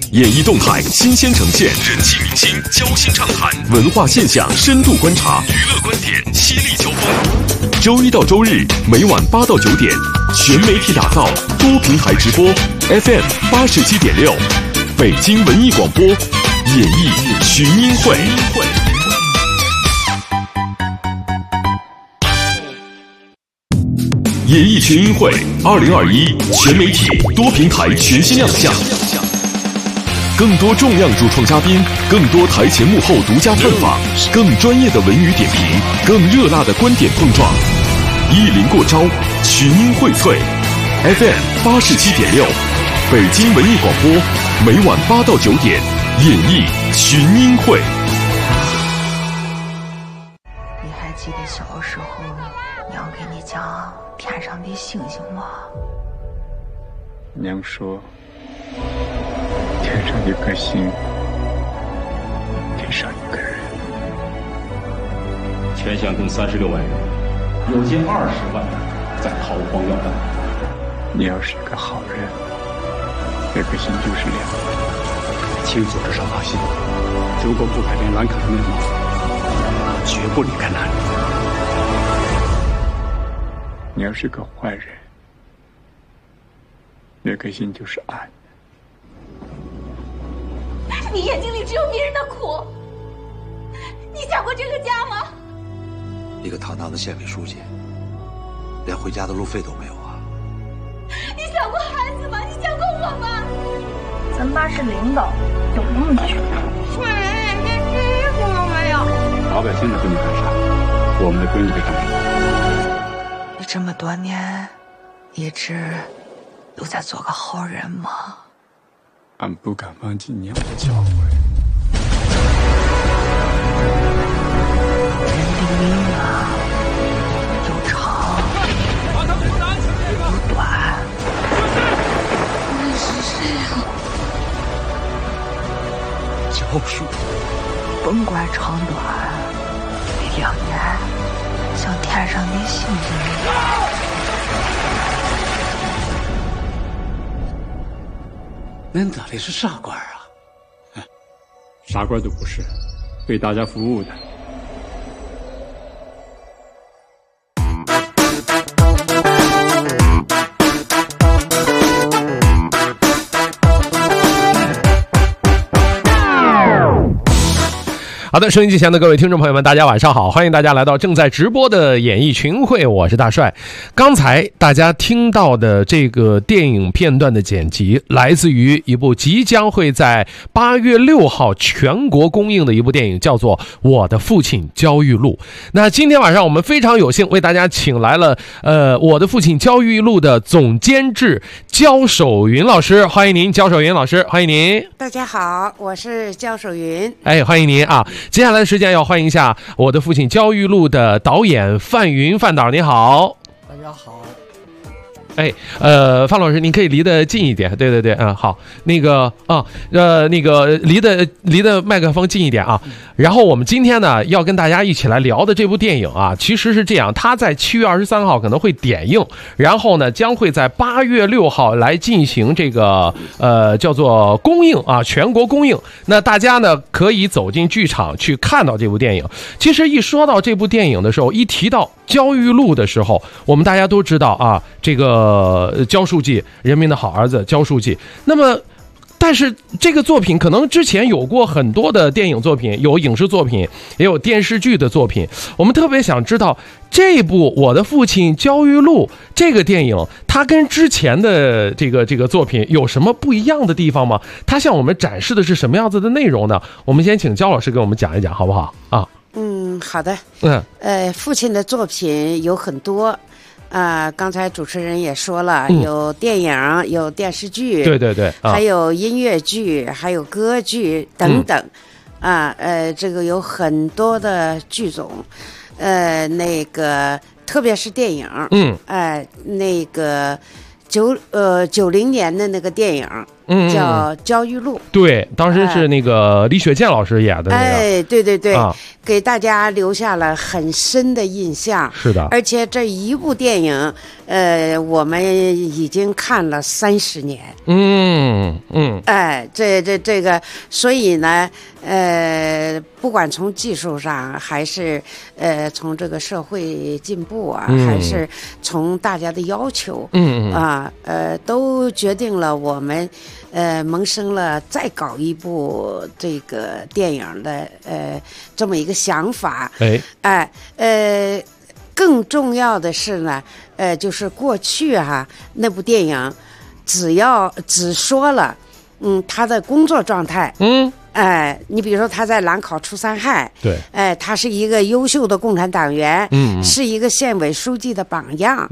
演艺动态新鲜呈现，人气明星交心畅谈，文化现象深度观察，娱乐观点犀利交锋。周一到周日每晚8到9点，全媒体打造，多平台直播 ，FM 87.6，北京文艺广播，演艺群英会。演艺群英会2021全媒体多平台全新亮相，更多重量主创嘉宾，更多台前幕后独家采访，更专业的文娱点评，更热辣的观点碰撞，一临过招，群英荟萃。FM 87.6，北京文艺广播，每晚8到9点，演艺群英会。 你还记得小时候娘给你讲天上的星星吗？ 娘说天上一颗星，地上一个人。 全县共36万人，有近20万在逃荒要饭。 你要是一个好人，那颗心就是亮的。 请组织上发信，如果不改变兰卡的面貌，我绝不离开那里。 你要是个坏人，那颗心就是暗的。 你眼睛里只有别人的苦，你想过这个家吗？ 一个堂堂的县委书记，连回家的路费都没有啊！ 你想过孩子吗？你想过我吗？ 咱爸是领导，有那么穷？ 我连点衣服都没有。 老百姓的闺女干啥？我们的闺女得干啥？ 你这么多年，一直都在做个好人吗？ 俺不敢忘记娘的教诲。 人的命啊，有长有短。 你是谁呀？ 教书， 甭管长短，2年像天上的星星一样。 恁咋的是啥官啊？啥官都不是，为大家服务的。 好的，收音机前的各位听众朋友们，大家晚上好，欢迎大家来到正在直播的演艺群会，我是大帅。刚才大家听到的这个电影片段的剪辑，来自于一部即将会在8月6号全国公映的一部电影，叫做《我的父亲焦裕禄》。那今天晚上我们非常有幸为大家请来了《我的父亲焦裕禄》的总监制焦守云老师，欢迎您，焦守云老师，欢迎您。 大家好，我是焦守云。 哎，欢迎您啊！接下来的时间要欢迎一下我的父亲焦裕禄的导演范云，范导，你好。 大家好。 哎，范老师，您可以离得近一点，对对对，好，那个离得麦克风近一点啊。然后我们今天呢要跟大家一起来聊的这部电影啊，其实是这样，它在7月23号可能会点映，然后呢将会在8月6号来进行这个叫做公映啊，全国公映。那大家呢可以走进剧场去看到这部电影。其实一说到这部电影的时候，一提到焦裕禄的时候，我们大家都知道啊，这个焦书记，人民的好儿子焦书记。那么但是这个作品可能之前有过很多的电影作品，有影视作品，也有电视剧的作品。我们特别想知道这部《我的父亲焦裕禄》这个电影，它跟之前的这个作品有什么不一样的地方吗？它向我们展示的是什么样子的内容呢？我们先请焦老师给我们讲一讲，好不好啊？ 好的。父亲的作品有很多。刚才主持人也说了，有电影，有电视剧， 对对对， 还有音乐剧，还有歌剧等等，这个有很多的剧种，那个特别是电影，那个90年的那个电影， 叫《焦裕禄》。 对，当时是那个李雪健老师演的那个。 哎，对对对， 啊， 给大家留下了很深的印象。 是的， 而且这一部电影，我们已经看了30年。哎，这个，所以呢，不管从技术上，还是从这个社会进步啊，还是从大家的要求，都决定了我们萌生了再搞一部这个电影的这么一个想法。更重要的是呢，就是过去那部电影，只说了，他的工作状态，你比如说他在兰考出3害， 对， 他是一个优秀的共产党员，是一个县委书记的榜样，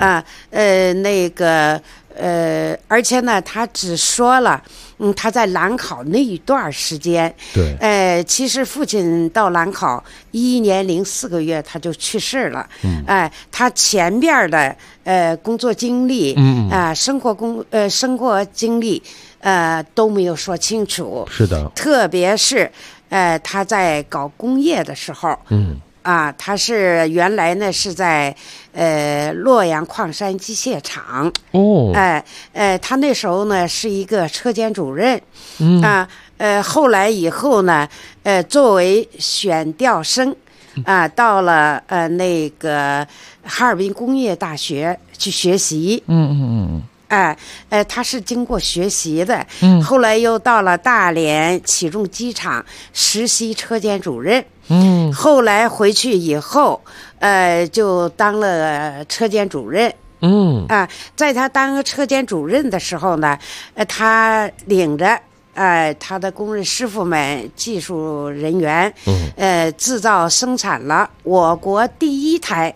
而且呢，他只说了，他在兰考那一段时间， 对， 其实父亲到兰考11年零4个月他就去世了，他前边的工作经历，生活经历，都没有说清楚。 是的， 特别是他在搞工业的时候，他是原来呢是在洛阳矿山机械厂，他那时候呢是一个车间主任，后来以后呢，作为选调生，到了那个哈尔滨工业大学去学习，他是经过学习的，后来又到了大连启重机厂实习车间主任，后来回去以后，就当了车间主任，在他当车间主任的时候呢，他领着他的工人师傅们、技术人员，制造生产了我国第一台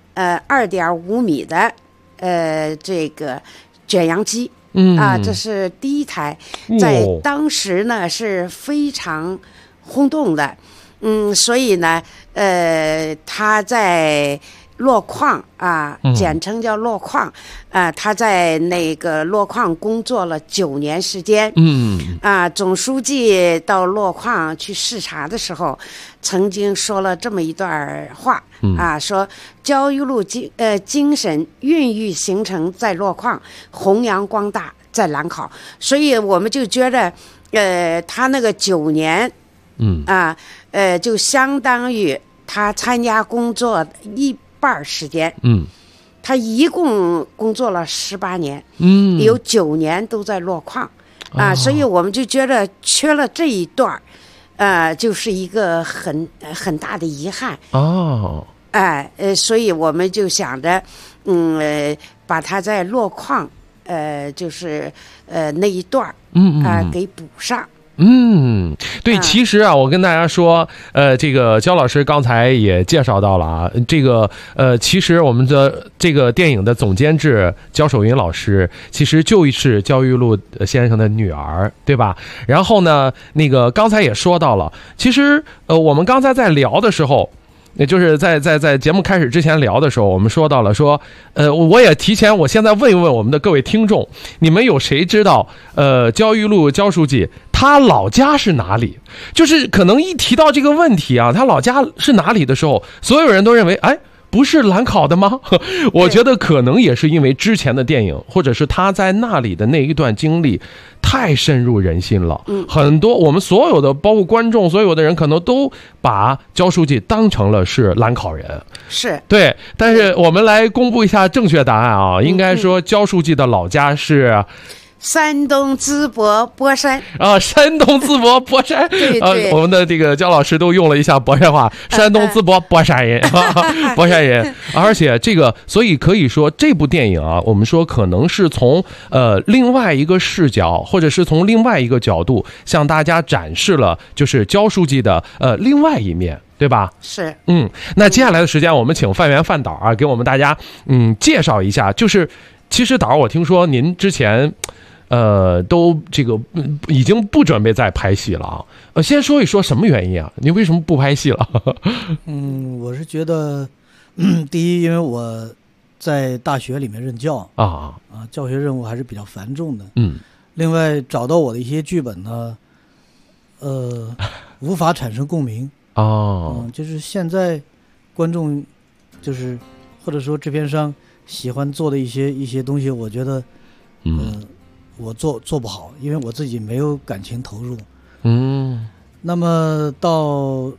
2.5米的这个卷扬机，这是第一台，在当时呢是非常轰动的，所以呢，他在洛矿简称叫洛矿，他在那个洛矿工作了9年时间，总书记到洛矿去视察的时候，曾经说了这么一段话，说焦裕禄精神孕育形成在洛矿，弘扬光大在兰考，所以我们就觉得，他那个9年，就相当于他参加工作1半时间，他一共工作了18年，有9年都在洛矿，所以我们就觉得缺了这一段，就是一个很大的遗憾。所以我们就想着，把他在洛矿，就是那一段，给补上。 对，其实我跟大家说，这个焦老师刚才也介绍到了这个其实我们的这个电影的总监制焦守云老师，其实就是焦裕禄先生的女儿，对吧？然后呢，那个刚才也说到了，其实我们刚才在聊的时候，也就是在节目开始之前聊的时候，我们说到了说，我也提前，我现在问一问我们的各位听众，你们有谁知道焦裕禄焦书记他老家是哪里？就是可能一提到这个问题他老家是哪里的时候，所有人都认为不是兰考的吗？我觉得可能也是因为之前的电影，或者是他在那里的那一段经历太深入人心了。很多我们所有的，包括观众，所有的人可能都把焦书记当成了是兰考人。 是对，但是我们来公布一下正确答案应该说焦书记的老家是山东淄博博山山东淄博博山，对我们的这个焦老师都用了一下博山话，山东淄博博山人，博山人，而且这个，所以可以说这部电影我们说可能是从另外一个视角，或者是从另外一个角度向大家展示了就是焦书记的另外一面。对吧？ 是， 那接下来的时间，我们请范源范导给我们大家介绍一下，就是其实导，我听说您之前都这个已经不准备再拍戏了先说一说什么原因你为什么不拍戏了？ 我是觉得，第一，因为我在大学里面任教教学任务还是比较繁重的。 另外找到我的一些剧本呢，无法产生共鸣就是现在观众就是或者说制片商喜欢做的一些东西，我觉得我做不好，因为我自己没有感情投入。那么到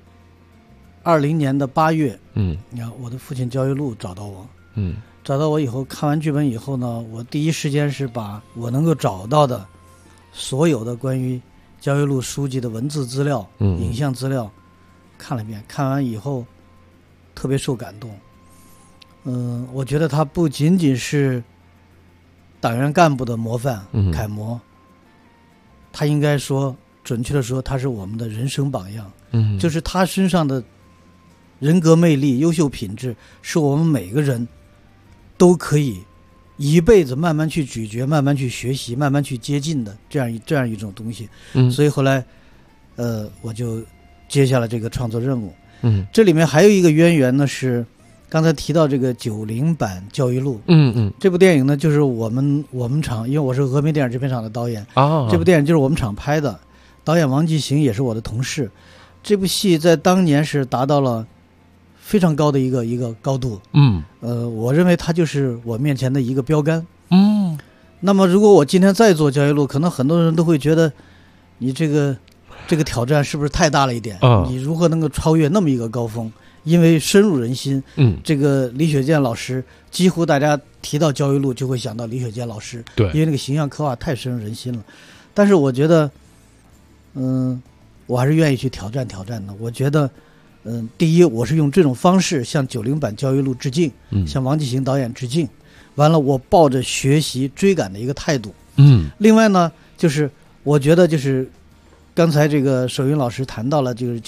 2020年的8月，你看我的父亲焦裕禄找到我，找到我以后，看完剧本以后呢，我第一时间是把我能够找到的所有的关于焦裕禄书记的文字资料、影像资料看了一遍。看完以后特别受感动。我觉得他不仅仅是党员干部的模范、楷模，他应该说，准确的说，他是我们的人生榜样。就是他身上的人格魅力、优秀品质，是我们每个人都可以一辈子慢慢去咀嚼、慢慢去学习、慢慢去接近的这样一种东西。所以后来，我就接下了这个创作任务。这里面还有一个渊源呢，是刚才提到这个90版焦裕禄。这部电影呢，就是我们厂，因为我是峨眉电影制片厂的导演这部电影就是我们厂拍的，导演王继行也是我的同事。这部戏在当年是达到了非常高的一个高度。我认为它就是我面前的一个标杆。那么如果我今天再做焦裕禄，可能很多人都会觉得你这个挑战是不是太大了一点？你如何能够超越那么一个高峰？因为深入人心。这个李雪健老师，几乎大家提到焦裕禄就会想到李雪健老师。对，因为那个形象刻画太深入人心了。但是我觉得，我还是愿意去挑战的。我觉得，第一，我是用这种方式向90版焦裕禄致敬，向王继行导演致敬。完了，我抱着学习追赶的一个态度。另外呢，就是我觉得就是刚才这个守云老师谈到了，就是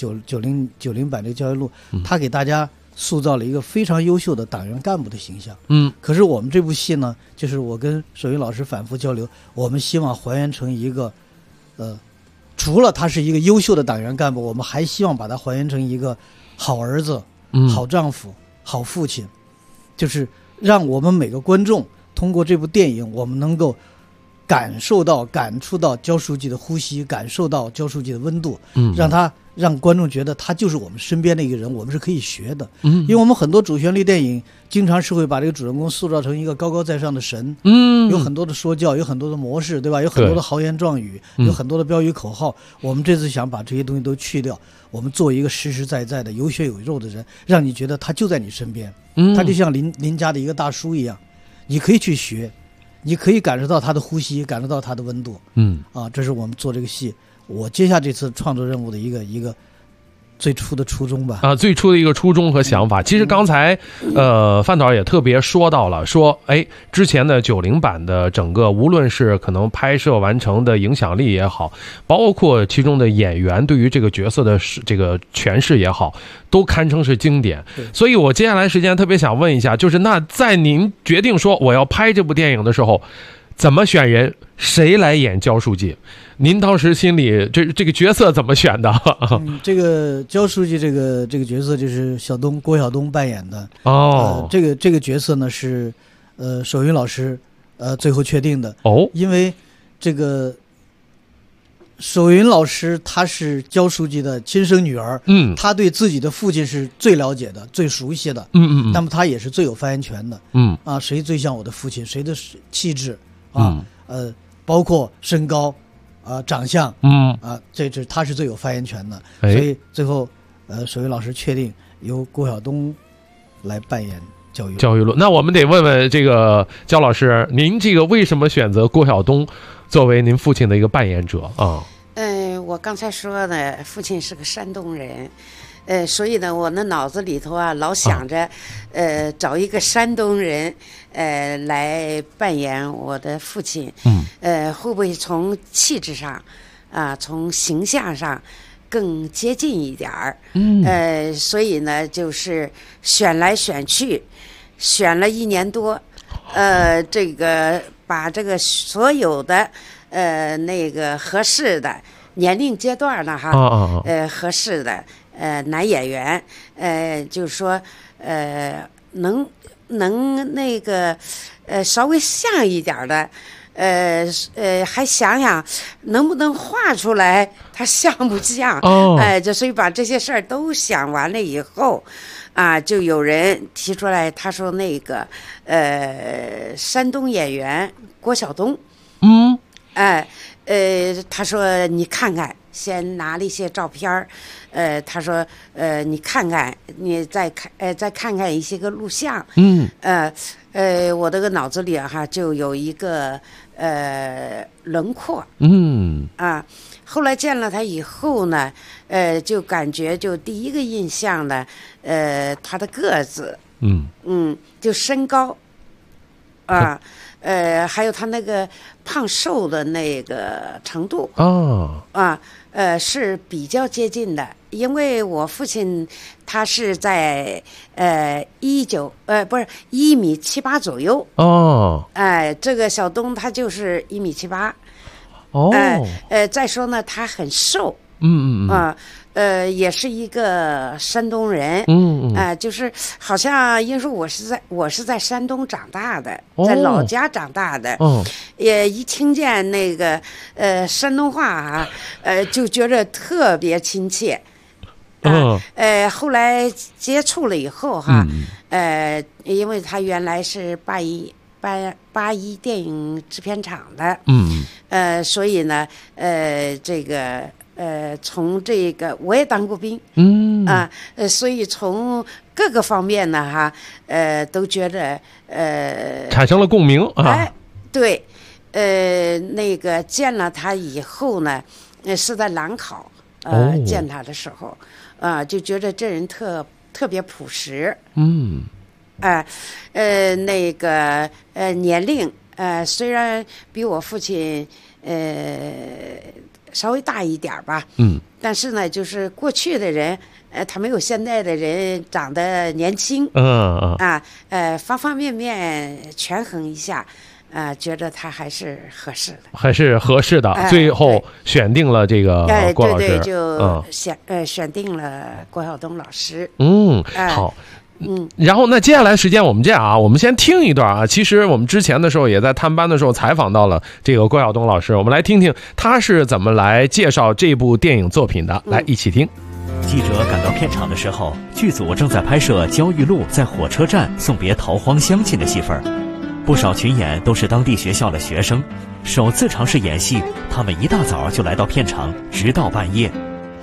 90版这个焦裕禄，他给大家塑造了一个非常优秀的党员干部的形象。可是我们这部戏呢，就是我跟守云老师反复交流，我们希望还原成一个除了他是一个优秀的党员干部，我们还希望把他还原成一个好儿子、好丈夫、好父亲，就是让我们每个观众通过这部电影，我们能够感触到焦书记的呼吸，感受到焦书记的温度，让观众觉得他就是我们身边的一个人，我们是可以学的。因为我们很多主旋律电影经常是会把这个主人公塑造成一个高高在上的神，有很多的说教，有很多的模式，对吧？有很多的豪言壮语，有很多的标语口号。我们这次想把这些东西都去掉，我们做一个实实在在的有血有肉的人，让你觉得他就在你身边，他就像邻家的一个大叔一样，你可以去学，你可以感受到他的呼吸，感受到他的温度。这是我们做这个戏，我接下这次创作任务的一个最初的初衷吧。 最初的一个初衷和想法。其实刚才范导也特别说到了，说之前的90版的整个无论是可能拍摄完成的影响力也好，包括其中的演员对于这个角色的这个诠释也好，都堪称是经典。所以我接下来时间特别想问一下，就是那在您决定说我要拍这部电影的时候，怎么选人，谁来演焦书记？您当时心里这个角色怎么选的？ 这个焦书记这个角色就是郭晓东扮演的。这个角色呢是守云老师最后确定的。因为这个守云老师他是焦书记的亲生女儿，他对自己的父亲是最了解的、最熟悉的。那么他也是最有发言权的。谁最像我的父亲？谁的气质包括身高长相，他是最有发言权的。所以最后守云老师确定由郭晓东来扮演焦裕禄。 那我们得问问这个焦老师，您这个为什么选择郭晓东作为您父亲的一个扮演者啊？ 我刚才说呢，父亲是个山东人。所以呢，我那脑子里头老想着，找一个山东人，来扮演我的父亲，会不会从气质上，从形象上更接近一点儿？所以呢，就是选来选去，选了1年多，这个把这个所有的那个合适的年龄阶段呢，合适的。男演员，就是说，能那个，稍微像一点的， 还想想能不能画出来，它像不像？就所以把这些事儿都想完了以后，就有人提出来，他说那个山东演员郭晓东，他说你看看，先拿了一些照片儿，他说你看看，你再看看一些个录像，我这个脑子里就有一个轮廓，后来见了他以后呢，就感觉就第一个印象呢，他的个子，就身高，还有他那个胖瘦的那个程度是比较接近的，因为我父亲他是在1.78米左右这个小东他就是1.78米再说呢他很瘦也是一个山东人，就是好像因为说我是在山东长大的，在老家长大的，也一听见那个山东话就觉得特别亲切，后来接触了以后因为他原来是八一电影制片厂的，所以呢这个。从这个我也当过兵，所以从各个方面呢，都觉得产生了共鸣对，那个见了他以后呢，是在兰考见他的时候，就觉得这人特别朴实，那个年龄虽然比我父亲稍微大一点吧，但是呢，就是过去的人，他没有现在的人长得年轻，方方面面权衡一下，觉得他还是合适的， 最后选定了这个郭老师， 对，就选定了郭晓东老师， 好。然后那接下来时间我们这样我们先听一段其实我们之前的时候也在探班的时候采访到了这个郭晓东老师，我们来听听他是怎么来介绍这部电影作品的，来一起听。 记者赶到片场的时候，剧组正在拍摄焦裕禄在火车站送别逃荒乡亲的戏份，不少群演都是当地学校的学生，首次尝试演戏，他们一大早就来到片场，直到半夜。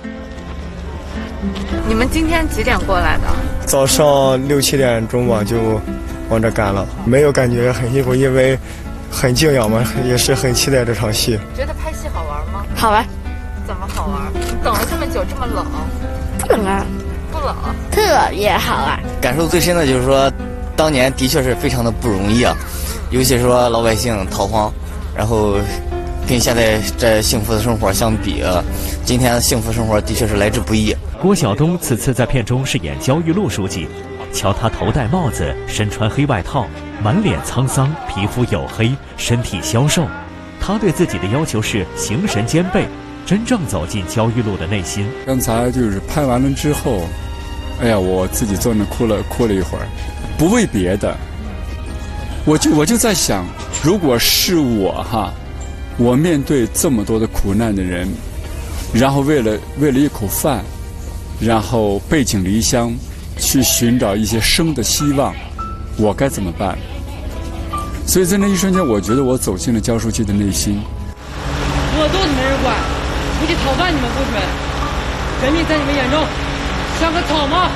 你们今天几点过来的？ 早上6、7点钟吧，就往这赶了。没有感觉很辛苦，因为很敬仰嘛，也是很期待这场戏。 觉得拍戏好玩吗？ 好玩。 怎么好玩？等了这么久，这么冷？ 不冷， 不冷， 特别好玩。 感受最深的就是说，当年的确是非常的不容易尤其是说老百姓逃荒，然后跟现在这幸福的生活相比，今天的幸福生活的确是来之不易。 郭晓东此次在片中饰演焦裕禄书记，瞧他头戴帽子，身穿黑外套，满脸沧桑，皮肤黝黑，身体消瘦。他对自己的要求是形神兼备，真正走进焦裕禄的内心。 刚才就是拍完了之后，哎呀，我自己坐那哭了一会儿，不为别的，我就在想，如果是我面对这么多的苦难的人，然后为了一口饭，然后背井离乡去寻找一些生的希望，我该怎么办？所以在那一瞬间，我觉得我走进了焦书记的内心。 饿肚子没人管，出去讨饭你们不准，人民在你们眼中像个草吗？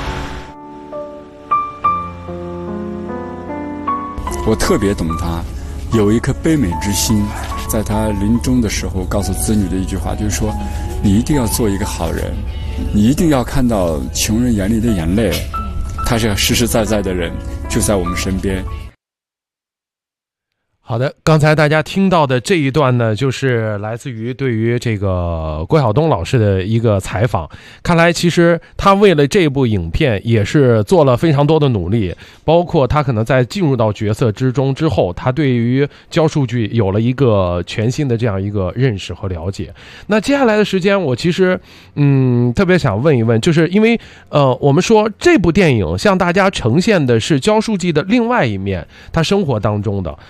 我特别懂他，有一颗悲悯之心。在他临终的时候告诉子女的一句话，就是说，你一定要做一个好人，你一定要看到穷人眼里的眼泪，他是个实实在在的人，就在我们身边。 好的，刚才大家听到的这一段呢，就是来自于对于这个郭晓东老师的一个采访。看来其实他为了这部影片也是做了非常多的努力，包括他可能在进入到角色之中之后，他对于焦书记有了一个全新的这样一个认识和了解。那接下来的时间我其实特别想问一问，就是因为我们说这部电影向大家呈现的是焦书记的另外一面，他生活当中的那这个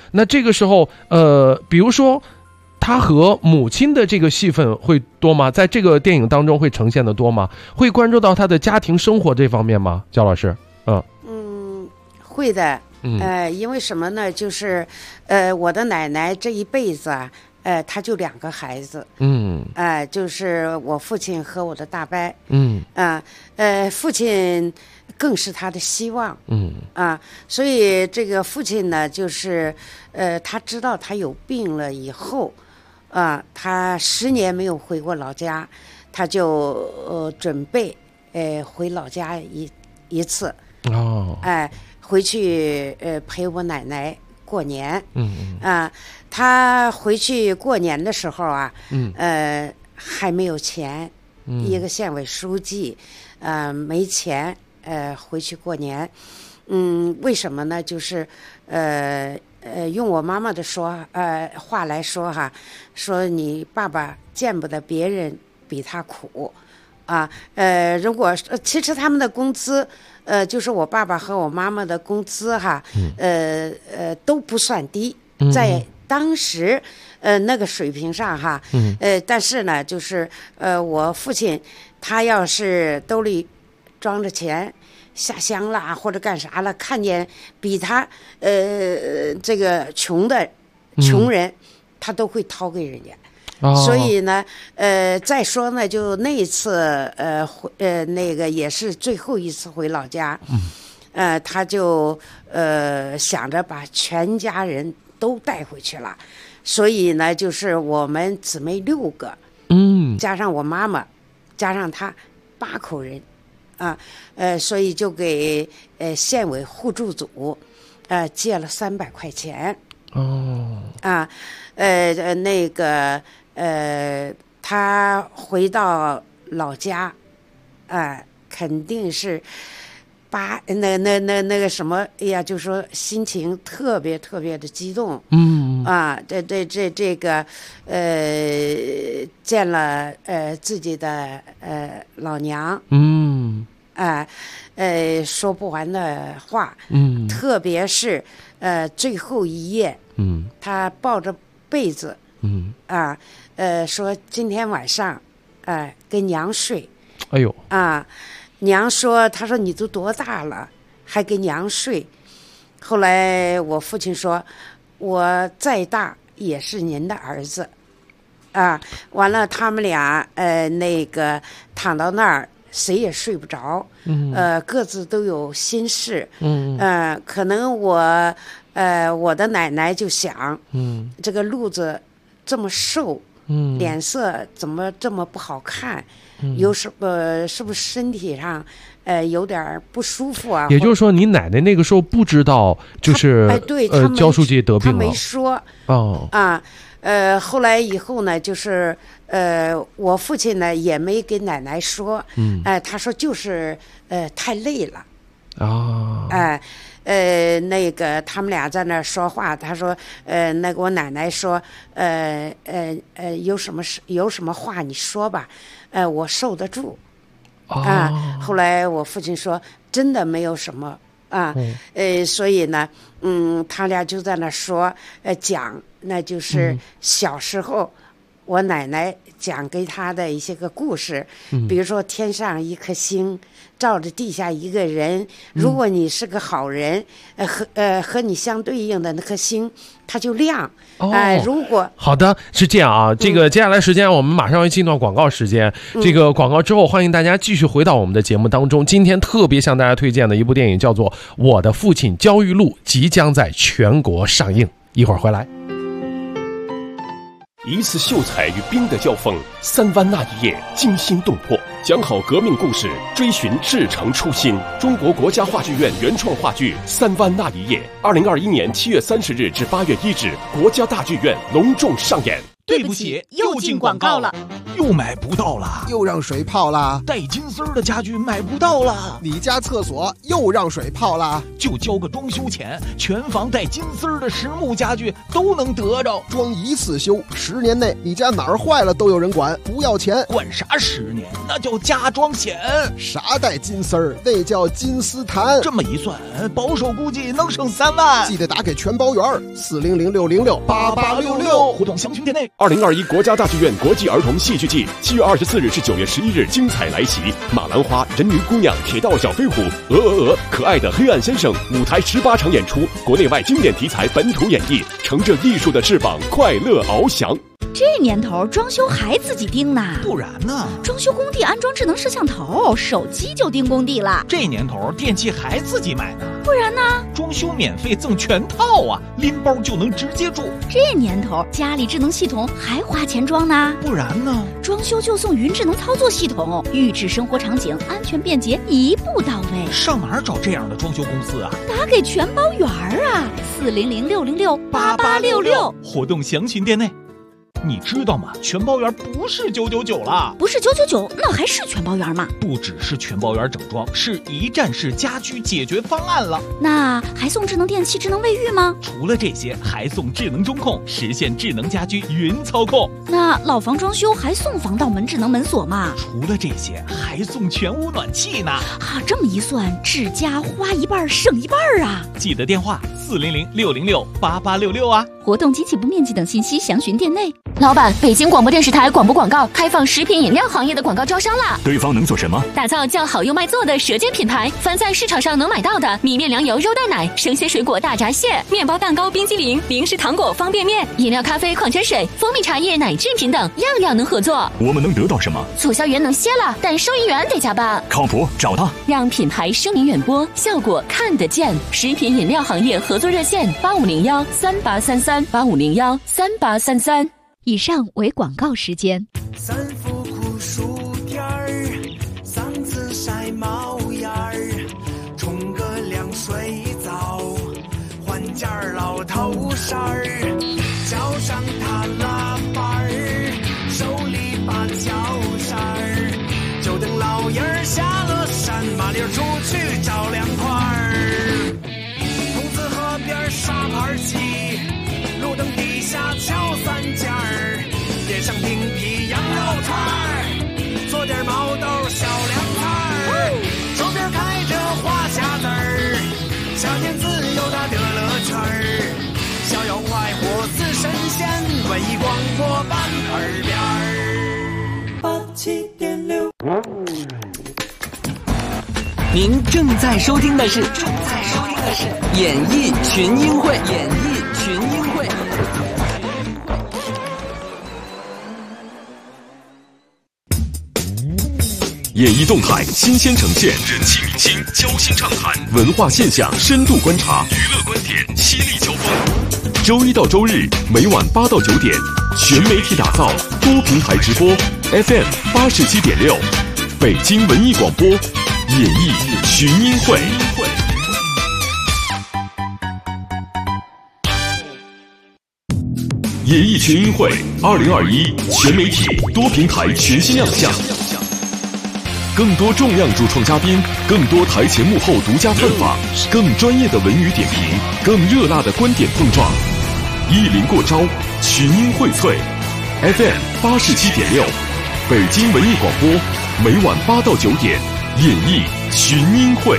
个时候比如说他和母亲的这个戏份会多吗？在这个电影当中会呈现的多吗？会关注到他的家庭生活这方面吗？焦老师？ 会的。因为什么呢？就是我的奶奶这一辈子啊，她就2个孩子。就是我父亲和我的大伯。父亲更是他的希望。所以这个父亲呢，就是他知道他有病了以后，他10年没有回过老家，他就准备回老家一次。回去陪我奶奶过年。他回去过年的时候啊，还没有钱。一个县委书记没钱回去过年。为什么呢？就是用我妈妈的话来说哈，说你爸爸见不得别人比他苦如果其实他们的工资就是我爸爸和我妈妈的工资哈，都不算低，在当时那个水平上哈。但是呢，就是我父亲他要是兜里装着钱下乡啦或者干啥了，看见比他这个穷人，他都会掏给人家。所以呢，再说呢，就那一次，那个也是最后一次回老家，他就想着把全家人都带回去了，所以呢，就是我们姊妹6个，加上我妈妈，加上他8口人，所以就给县委互助组借了300块钱。那个他回到老家，肯定是那个什么，哎呀，就说心情特别特别的激动。这个见了自己的老娘。说不完的话。特别是最后一夜。他抱着被子。说今天晚上跟娘睡。 哎呦。 娘说，他说你都多大了还跟娘睡。后来我父亲说，我再大也是您的儿子。完了他们俩那个躺到那儿谁也睡不着。各自都有心事。可能我的奶奶就想，这个路子这么瘦，脸色怎么这么不好看？有是不是身体上有点不舒服啊？ 也就是说，你奶奶那个时候不知道，就是对， 焦书记得病了， 他没说。后来以后呢，就是我父亲呢也没给奶奶说。他说就是太累了。那个他们俩在那说话，他说那个我奶奶说有什么话你说吧，我受得住。后来我父亲说真的没有什么。所以呢他俩就在那说讲，那就是小时候我奶奶讲给他的一些个故事。比如说天上一颗星照着地下一个人，如果你是个好人，和你相对应的那颗星它就亮。如果好的是这样啊，这个接下来时间我们马上要进到广告时间。这个广告之后，欢迎大家继续回到我们的节目当中。今天特别向大家推荐的一部电影叫做《我的父亲焦裕禄》，即将在全国上映。一会儿回来。 一次秀才与兵的交锋，3湾那一夜惊心动魄，讲好革命故事，追寻至诚初心。中国国家话剧院原创话剧《3湾那一夜》，2021年7月30日至8月1日，国家大剧院隆重上演。 对不起，又进广告了。 又买不到了， 又让水泡了。 带金丝儿的家具买不到了， 你家厕所又让水泡了。 就交个装修钱，全房带金丝儿的实木家具都能得着。 装一次修，10年内你家哪儿坏了都有人管，不要钱。 管啥10年？那叫家装险。 啥带金丝儿？那叫金丝檀。 这么一算，保守估计能省3万。 记得打给全包圆400-606-8866， 互动详询店内。 2021国家大剧院国际儿童戏剧季，7月24日至9月11日精彩来袭。马兰花、人鱼姑娘、铁道小飞虎、可爱的黑暗先生，舞台18场演出，国内外经典题材本土演绎，乘着艺术的翅膀，快乐翱翔。 这年头装修还自己盯呢？ 不然呢？ 装修工地安装智能摄像头，手机就盯工地了。 这年头电器还自己买呢？ 不然呢？ 装修免费赠全套啊，拎包就能直接住。 这年头家里智能系统还花钱装呢？ 不然呢？ 装修就送云智能操作系统，预制生活场景，安全便捷，一步到位。 上哪儿找这样的装修公司啊？ 打给全包圆啊，400-606-8866， 活动详询店内。你知道吗？全包圆不是999了， 不是999，那还是全包圆吗？ 不只是全包圆整装，是一站式家居解决方案了。 那还送智能电器、智能卫浴吗？ 除了这些，还送智能中控，实现智能家居云操控。 那老房装修还送防盗门、智能门锁吗？ 除了这些，还送全屋暖气呢。 啊，这么一算，治家花一半省一半啊！ 记得电话400-606-8866啊。 活动及起步面积等信息详询店内。 老板，北京广播电视台广播广告开放食品饮料行业的广告招商啦！ 对方能做什么？ 打造叫好又卖座的舌尖品牌，凡在市场上能买到的米面粮油肉蛋奶、生鲜水果大闸蟹、面包蛋糕、冰激凌、零食糖果、方便面、饮料、咖啡、矿泉水、蜂蜜茶叶、奶制品等，样样能合作。 我们能得到什么？ 促销员能歇了，但收银员得加班。 靠谱，找他， 让品牌声名远播，效果看得见。食品饮料行业合作热线8501-3833，8501-3833。 以上为广告时间。 3伏酷暑天儿，嗓子晒冒烟儿，冲个凉水澡，换件老头衫儿，脚上踏拉板儿，手里把脚扇儿，就等老爷儿下了山，麻溜出去找凉快儿。公子河边沙盘棋，路灯底下敲3件儿，点上冰皮羊肉串儿，做点毛豆小凉菜儿，周边开着花匣子儿，夏天自由它的乐趣儿，逍遥快活似神仙，文艺广播伴耳边儿。87.6。 您正在收听的是演艺群英会。 演艺动态新鲜呈现，人气明星交心畅谈，文化现象深度观察，娱乐观点犀利交锋。周一到周日每晚8到9点，全媒体打造，多平台直播 ，FM 87.6，北京文艺广播，演艺群英会。演艺群英会2021全媒体多平台全新亮相。更多重量主创嘉宾，更多台前幕后独家采访，更专业的文娱点评，更热辣的观点碰撞，一临过招，群英荟萃。FM 87.6，北京文艺广播，每晚8到9点，演艺群英会。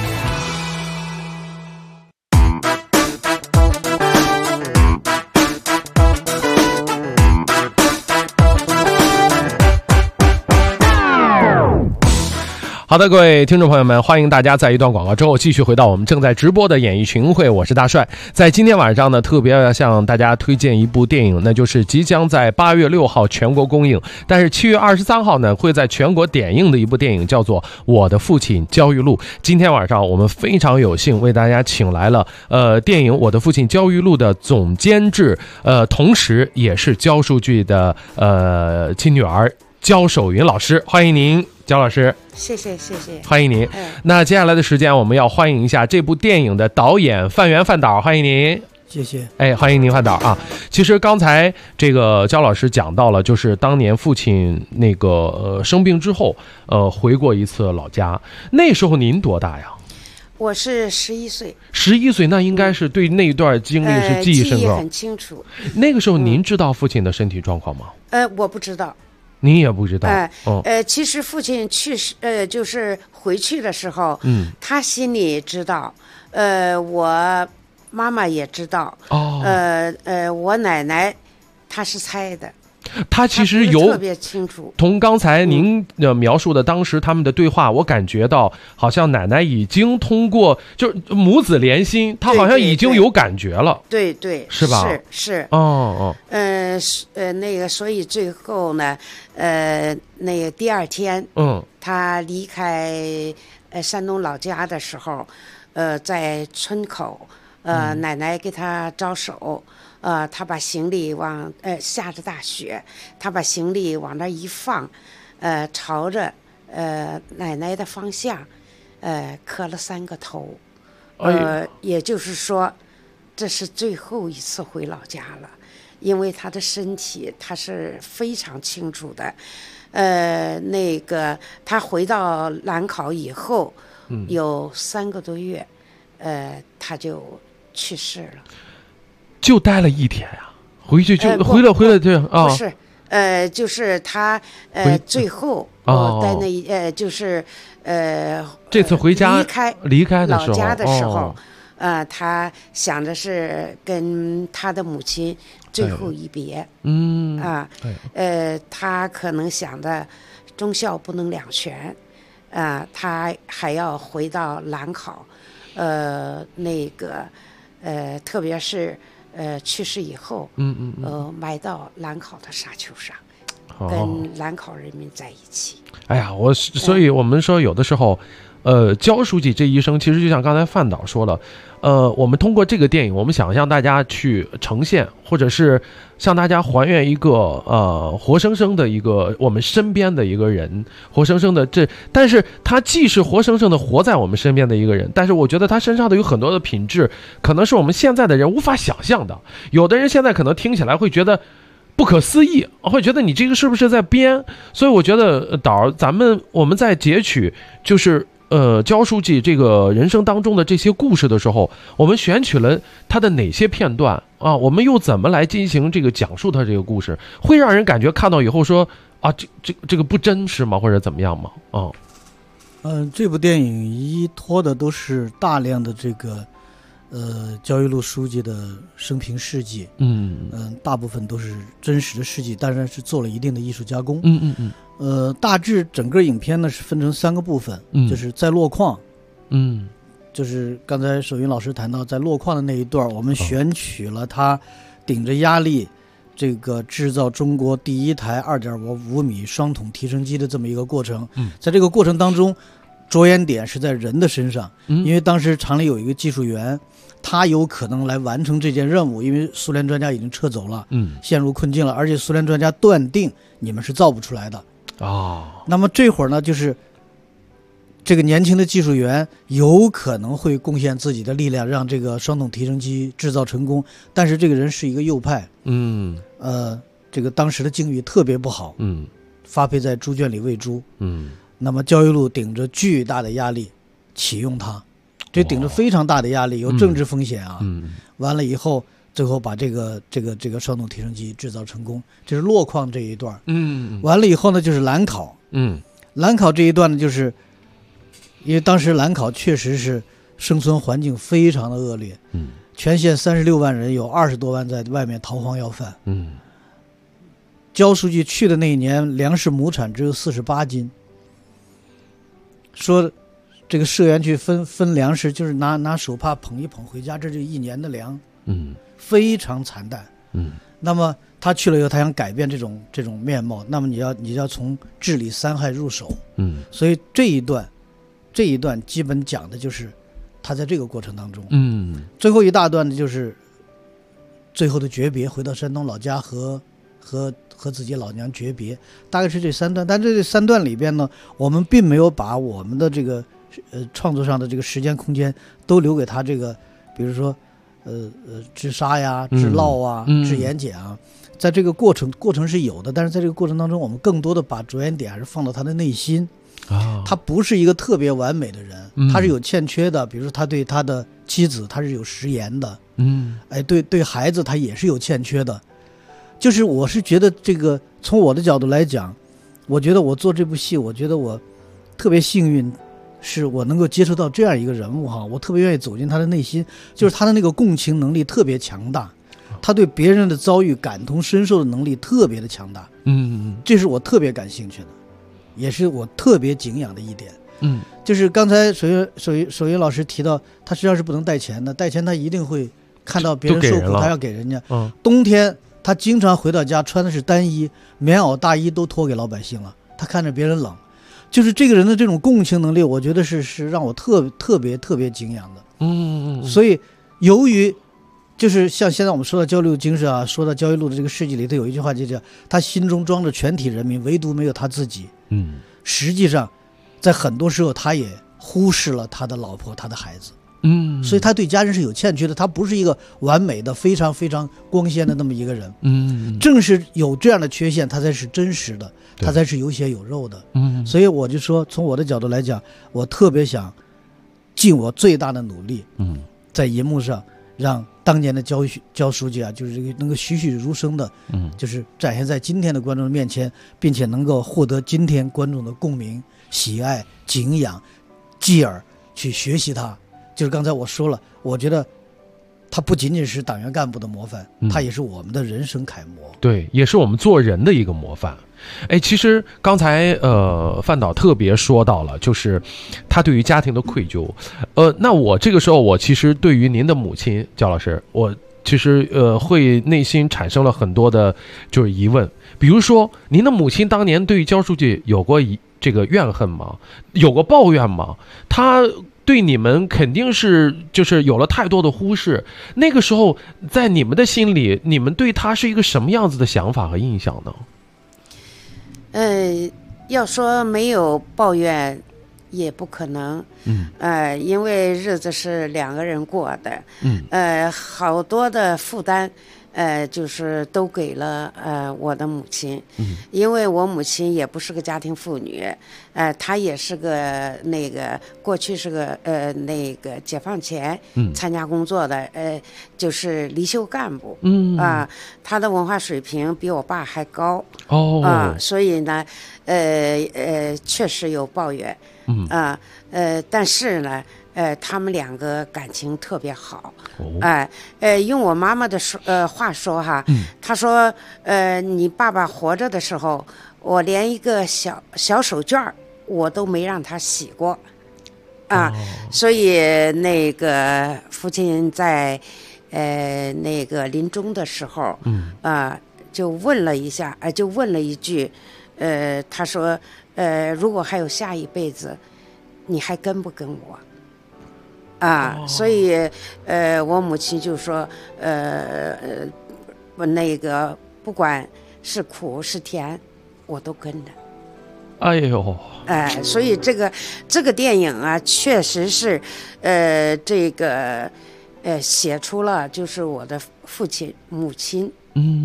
好的，各位听众朋友们，欢迎大家在一段广告之后继续回到我们正在直播的演艺群英会，我是大帅。在今天晚上呢，特别要向大家推荐一部电影，那就是即将在8月6号全国公映，但是7月23号呢会在全国点映的一部电影，叫做《我的父亲焦裕禄》。今天晚上我们非常有幸为大家请来了电影《我的父亲焦裕禄》的总监制，同时也是焦数据的亲女儿焦守云老师，欢迎您，焦老师。 谢谢， 欢迎您。那接下来的时间，我们要欢迎一下这部电影的导演范源范导，欢迎您。 谢谢。 哎，欢迎您范导啊！其实刚才这个焦老师讲到了，就是当年父亲那个生病之后，回过一次老家。那时候您多大呀？ 我是11岁。 11岁，那应该是对那一段经历是记忆深刻， 记忆很清楚。 那个时候您知道父亲的身体状况吗？ 我不知道。 您也不知道。 其实父亲去世，就是回去的时候，他心里知道，我妈妈也知道，我奶奶她是猜的。 他其实有特别清楚， 从刚才您描述的当时他们的对话，我感觉到好像奶奶已经通过就是母子连心，她好像已经有感觉了。 对对， 是吧？ 是。那个，所以最后呢，那个第二天，他离开山东老家的时候，在村口，奶奶给他招手。他把行李往下着大雪，他把行李往那一放，朝着奶奶的方向，磕了3个头，也就是说，这是最后一次回老家了，因为他的身体他是非常清楚的，那个他回到兰考以后，有3个多月，他就去世了。 就待了1天呀，回去就回了对啊， 不是，就是他最后在那就是这次回家离开的时候， 老家的时候，他想的是跟他的母亲最后一别，他可能想的忠孝不能两全，他还要回到兰考，那个特别是。去世以后，埋到兰考的沙丘上，跟兰考人民在一起。 哎呀，所以我们说有的时候，焦书记这一生，其实就像刚才范导说了，我们通过这个电影，我们想向大家去呈现，或者是向大家还原一个活生生的一个我们身边的一个人，活生生的但是他既是活生生的活在我们身边的一个人，但是我觉得他身上的有很多的品质，可能是我们现在的人无法想象的。有的人现在可能听起来会觉得不可思议，会觉得你这个是不是在编？所以我觉得导我们在截取就是焦书记这个人生当中的这些故事的时候，我们选取了他的哪些片段啊？我们又怎么来进行这个讲述他这个故事，会让人感觉看到以后说啊，这个不真实吗？或者怎么样吗？ 这部电影依托的都是大量的这个焦裕禄书记的生平事迹，大部分都是真实的事迹，当然是做了一定的艺术加工。大致整个影片呢是分成3个部分，就是在落矿，就是刚才守云老师谈到在落矿的那一段，我们选取了他顶着压力，这个制造中国第1台2.5米双筒提升机的这么一个过程。在这个过程当中，着眼点是在人的身上，因为当时厂里有一个技术员，他有可能来完成这件任务，因为苏联专家已经撤走了，陷入困境了，而且苏联专家断定你们是造不出来的。那么这会儿呢，就是这个年轻的技术员有可能会贡献自己的力量，让这个双筒提升机制造成功。但是这个人是一个右派，这个当时的境遇特别不好，发配在猪圈里喂猪，那么焦裕禄顶着巨大的压力启用他，这顶着非常大的压力，有政治风险啊。完了以后，最后把这个双筒提升机制造成功，这是落矿这一段。完了以后呢，就是兰考。兰考这一段呢，就是因为当时兰考确实是生存环境非常的恶劣，全县36万人，有20多万在外面逃荒要饭。焦书记去的那一年，粮食亩产只有48斤。说这个社员去分粮食，就是拿手帕捧一捧回家，这就1年的粮。非常惨淡。那么他去了以后，他想改变这种面貌，那么你要从治理3害入手。所以这一段基本讲的就是他在这个过程当中。最后一大段呢，就是最后的诀别，回到山东老家和自己老娘诀别，大概是这3段。但这3段里边呢，我们并没有把我们的这个创作上的这个时间空间都留给他这个，比如说治沙呀、治涝啊、治盐碱啊，在这个过程是有的，但是在这个过程当中，我们更多的把着眼点还是放到他的内心。他不是一个特别完美的人，他是有欠缺的，比如说他对他的妻子他是有食言的，对孩子他也是有欠缺的。就是我是觉得这个从我的角度来讲，我觉得我做这部戏，我觉得我特别幸运，是我能够接触到这样一个人物哈，我特别愿意走进他的内心，就是他的那个共情能力特别强大，他对别人的遭遇感同身受的能力特别的强大，这是我特别感兴趣的，也是我特别敬仰的一点。就是刚才守云老师提到，他实际上是不能带钱的，带钱他一定会看到别人受苦，他要给人家。冬天他经常回到家穿的是单衣，棉袄大衣都脱给老百姓了，他看着别人冷，就是这个人的这种共情能力，我觉得是让我特别敬仰的。所以由于就是像现在我们说到交流精神啊，说到焦裕禄的这个事迹里头有一句话就叫他心中装着全体人民，唯独没有他自己。实际上在很多时候他也忽视了他的老婆他的孩子。所以他对家人是有欠缺的，他不是一个完美的非常非常光鲜的那么一个人。正是有这样的缺陷，他才是真实的，他才是有血有肉的。所以我就说从我的角度来讲，我特别想尽我最大的努力，在银幕上让当年的焦书记啊，就是能够栩栩如生的，就是展现在今天的观众的面前，并且能够获得今天观众的共鸣、喜爱、敬仰，继而去学习他。就是刚才我说了，我觉得他不仅仅是党员干部的模范，他也是我们的人生楷模。 对，也是我们做人的一个模范。其实刚才范导特别说到了，就是他对于家庭的愧疚。那我这个时候，我其实对于您的母亲焦老师，我其实会内心产生了很多的就是疑问。比如说，您的母亲当年对于焦书记有过这个怨恨吗？有过抱怨吗？他对你们肯定是就是有了太多的忽视。那个时候在你们的心里，你们对他是一个什么样子的想法和印象呢？ 要说没有抱怨也不可能。因为日子是两个人过的。好多的负担就是都给了我的母亲。因为我母亲也不是个家庭妇女，她也是个那个过去是个那个解放前参加工作的就是离休干部。她的文化水平比我爸还高。所以呢确实有抱怨。但是呢他们两个感情特别好。用我妈妈的话说哈，她说你爸爸活着的时候，我连一个小手绢我都没让他洗过。所以那个父亲在那个临终的时候就问了一下，就问了一句，他说如果还有下一辈子，你还跟不跟我？所以我母亲就说那个不管是苦是甜我都跟着。 哎呦， 所以这个电影啊确实是这个写出了就是我的父亲母亲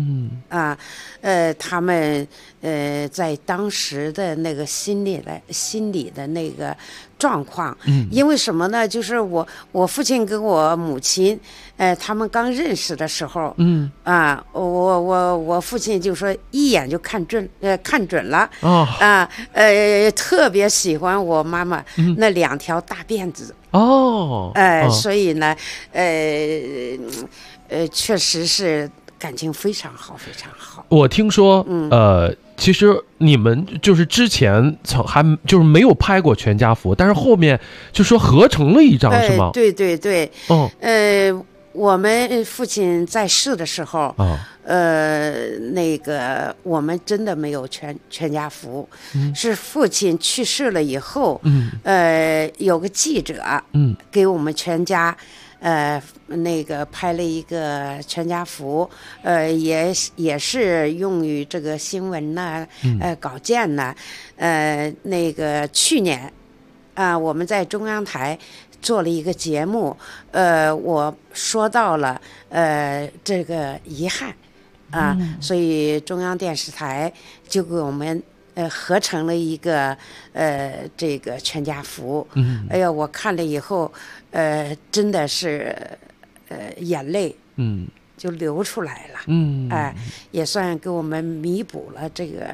他们在当时的那个心理的那个状况。因为什么呢？就是我父亲跟我母亲他们刚认识的时候，我父亲就说一眼就看准了。特别喜欢我妈妈那两条大辫子。所以呢确实是感情非常好非常好。 我听说其实你们就是之前还就是没有拍过全家福，但是后面就说合成了一张，是吗？ 对对对。我们父亲在世的时候那个我们真的没有全家福。是父亲去世了以后有个记者给我们全家那个拍了一个全家福，也是用于这个新闻呢稿件呢那个去年我们在中央台做了一个节目，我说到了这个遗憾啊，所以中央电视台就给我们合成了一个这个全家福。哎呀，我看了以后，真的是眼泪就流出来了。也算给我们弥补了这个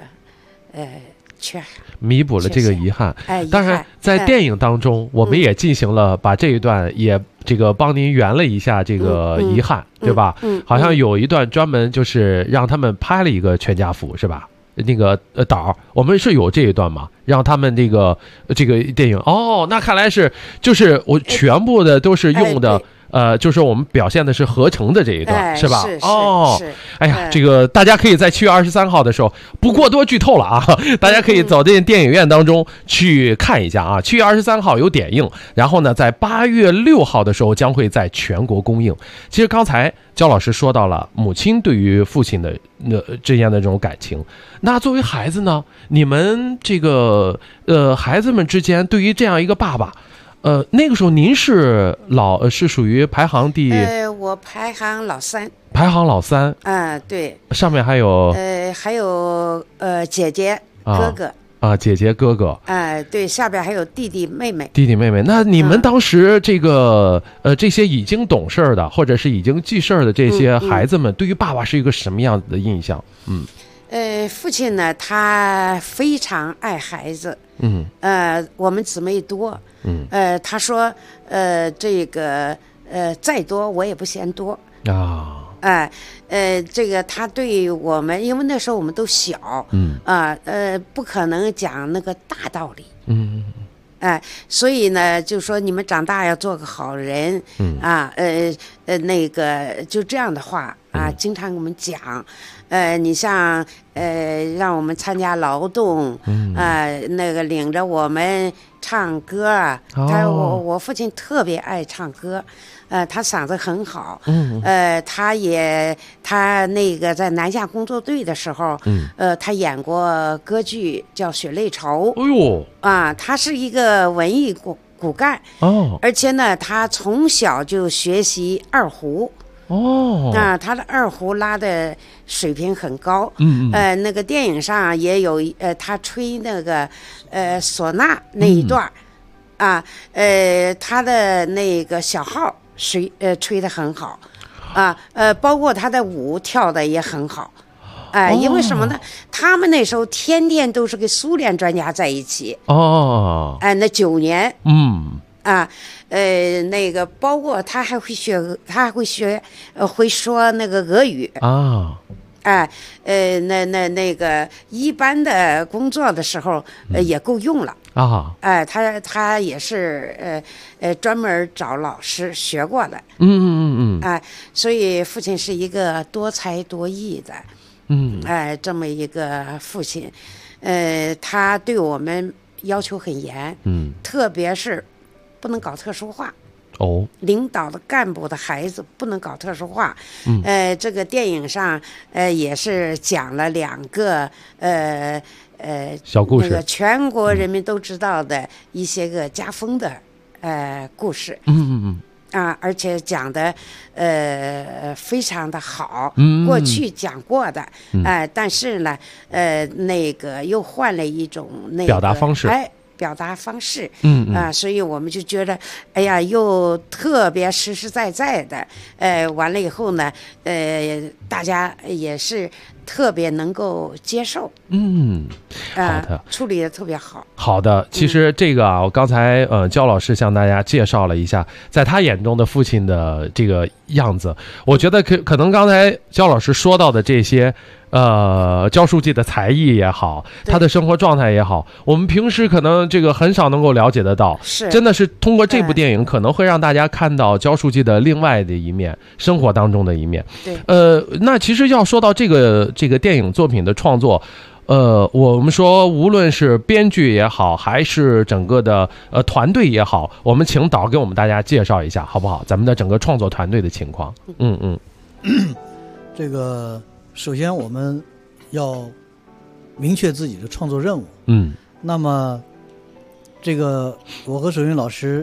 弥补了这个遗憾。当然在电影当中我们也进行了把这一段也这个帮您圆了一下这个遗憾，对吧？好像有一段专门就是让他们拍了一个全家福，是吧？那个导我们是有这一段嘛，让他们这个电影那看来是就是我全部的都是用的就是我们表现的是合成的这一段，是吧？哎呀，这个大家可以在7月23号的时候，不过多剧透了啊，大家可以走进电影院当中去看一下啊。7月23号有点映，然后呢，在8月6号的时候将会在全国公映。其实刚才焦老师说到了母亲对于父亲的这样的这种感情，那作为孩子呢，你们这个孩子们之间对于这样一个爸爸。那个时候您是属于排行第我排行老三。 排行老三。 对。 上面还有还有姐姐哥哥。 姐姐哥哥。 对，下边还有弟弟妹妹。 弟弟妹妹，那你们当时这个这些已经懂事的，或者是已经记事的这些孩子们，对于爸爸是一个什么样子的印象？ 父亲呢，他非常爱孩子。我们姊妹多。他说，这个再多我也不嫌多啊。这个他对我们，因为那时候我们都小，不可能讲那个大道理。所以呢，就说你们长大要做个好人。那个就这样的话啊，经常给我们讲。你像让我们参加劳动，那个领着我们唱歌。我父亲特别爱唱歌，他嗓子很好。他那个在南下工作队的时候，他演过歌剧叫《血泪潮》。他是一个文艺骨干。而且呢，他从小就学习二胡。他的二胡拉的水平很高。那个电影上也有他吹那个唢呐那一段他的那个小号吹得很好包括他的舞跳的也很好。因为什么呢？他们那时候天天都是跟苏联专家在一起。那9年。那个包括他还会学会说那个俄语那个一般的工作的时候也够用了他也是专门找老师学过的。所以父亲是一个多才多艺的这么一个父亲。他对我们要求很严。特别是不能搞特殊化。领导的干部的孩子不能搞特殊化。这个电影上也是讲了2个小故事， 那个全国人民都知道的一些个家风的故事。而且讲的非常的好。过去讲过的。但是呢那个又换了一种那个表达方式。 所以我们就觉得，哎呀，又特别实实在在的。完了以后呢，大家也是特别能够接受。好的，处理的特别好。 好的，其实这个我刚才焦老师向大家介绍了一下，在他眼中的父亲的这个样子，我觉得可能刚才焦老师说到的这些。焦书记的才艺也好，他的生活状态也好，我们平时可能这个很少能够了解得到。真的是通过这部电影，可能会让大家看到焦书记的另外的一面，生活当中的一面。那其实要说到这个电影作品的创作。我们说无论是编剧也好，还是整个的团队也好，我们请导给我们大家介绍一下好不好？咱们的整个创作团队的情况。 这个首先我们要明确自己的创作任务。那么这个我和守云老师